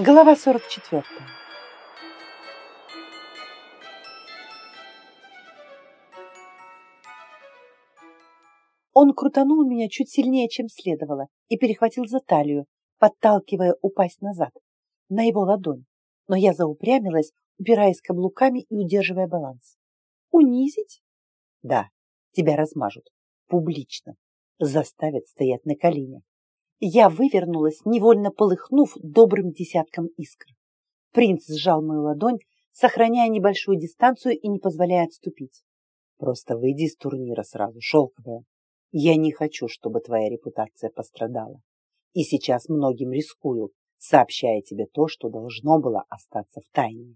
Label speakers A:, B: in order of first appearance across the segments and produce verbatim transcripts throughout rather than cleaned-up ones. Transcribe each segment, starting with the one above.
A: Глава сорок четвёртая. Он крутанул меня чуть сильнее, чем следовало, и перехватил за талию, подталкивая упасть назад, на его ладонь. Но я заупрямилась, упираясь каблуками и удерживая баланс. Унизить? Да, тебя размажут. Публично. Заставят стоять на коленях. Я вывернулась, невольно полыхнув добрым десятком искр. Принц сжал мою ладонь, сохраняя небольшую дистанцию и не позволяя отступить. Просто выйди из турнира сразу, шелковая. Я не хочу, чтобы твоя репутация пострадала. И сейчас многим рискую, сообщая тебе то, что должно было остаться в тайне.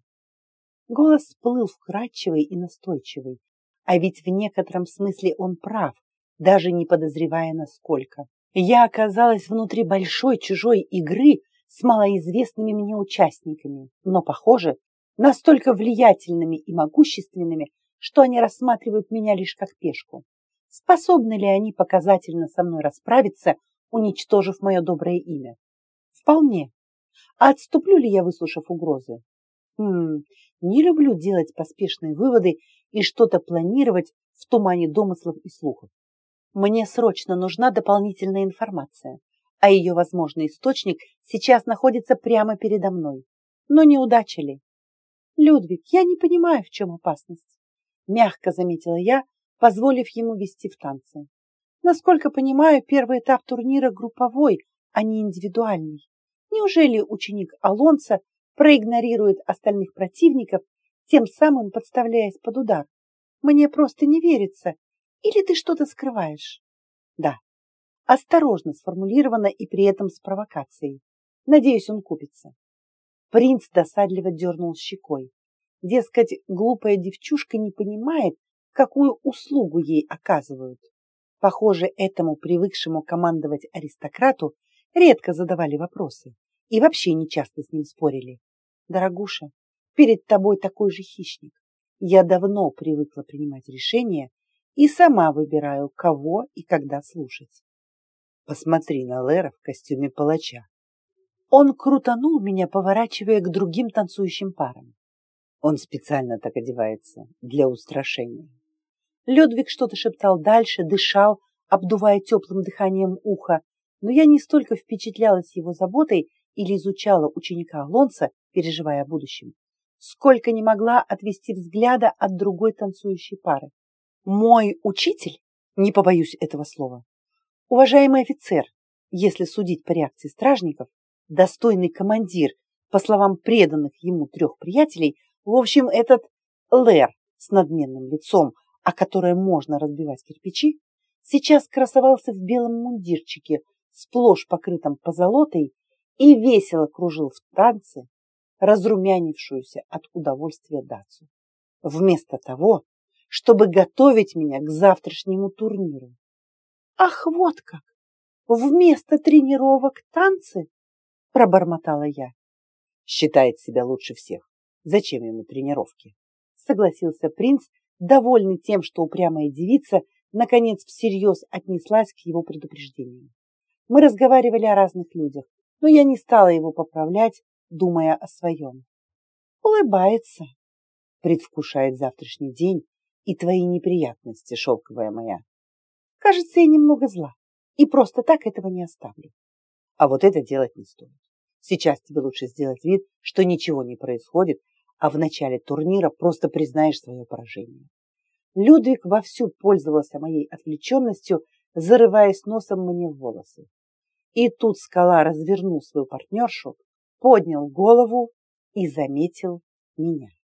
A: Голос плыл вкрадчивый и настойчивый, а ведь в некотором смысле он прав, даже не подозревая насколько. Я оказалась внутри большой чужой игры с малоизвестными мне участниками, но, похоже, настолько влиятельными и могущественными, что они рассматривают меня лишь как пешку. Способны ли они показательно со мной расправиться, уничтожив мое доброе имя? Вполне. А отступлю ли я, выслушав угрозы? Хм, не люблю делать поспешные выводы и что-то планировать в тумане домыслов и слухов. Мне срочно нужна дополнительная информация, а ее возможный источник сейчас находится прямо передо мной. Но не удача ли? Людвиг, я не понимаю, в чем опасность. Мягко заметила я, позволив ему вести в танцы. Насколько понимаю, первый этап турнира групповой, а не индивидуальный. Неужели ученик Алонсо проигнорирует остальных противников, тем самым подставляясь под удар? Мне просто не верится. Или ты что-то скрываешь? Да. Осторожно сформулировано и при этом с провокацией. Надеюсь, он купится. Принц досадливо дернул щекой. Дескать, глупая девчушка не понимает, какую услугу ей оказывают. Похоже, этому привыкшему командовать аристократу редко задавали вопросы и вообще не часто с ним спорили. Дорогуша, перед тобой такой же хищник. Я давно привыкла принимать решения и сама выбираю, кого и когда слушать. Посмотри на Лера в костюме палача. Он крутанул меня, поворачивая к другим танцующим парам. Он специально так одевается, для устрашения. Людвиг что-то шептал дальше, дышал, обдувая теплым дыханием ухо, но я не столько впечатлялась его заботой или изучала ученика Алонсо, переживая о будущем, сколько не могла отвести взгляда от другой танцующей пары. Мой учитель, не побоюсь этого слова, уважаемый офицер, если судить по реакции стражников, достойный командир, по словам преданных ему трех приятелей, в общем, этот Лер с надменным лицом, о которое можно разбивать кирпичи, сейчас красовался в белом мундирчике, сплошь покрытом позолотой, и весело кружил в танце разрумянившуюся от удовольствия дацу. Вместо того, чтобы готовить меня к завтрашнему турниру. Ах, вот как! Вместо тренировок танцы? Пробормотала я. Считает себя лучше всех. Зачем ему тренировки? Согласился принц, довольный тем, что упрямая девица наконец всерьез отнеслась к его предупреждению. Мы разговаривали о разных людях, но я не стала его поправлять, думая о своем. Улыбается, предвкушает завтрашний день и твои неприятности, шелковая моя. Кажется, я немного зла и просто так этого не оставлю. А вот это делать не стоит. Сейчас тебе лучше сделать вид, что ничего не происходит, а в начале турнира просто признаешь свое поражение. Людвиг вовсю пользовался моей отвлеченностью, зарываясь носом мне в волосы. И тут скала развернул свою партнершу, поднял голову и заметил меня.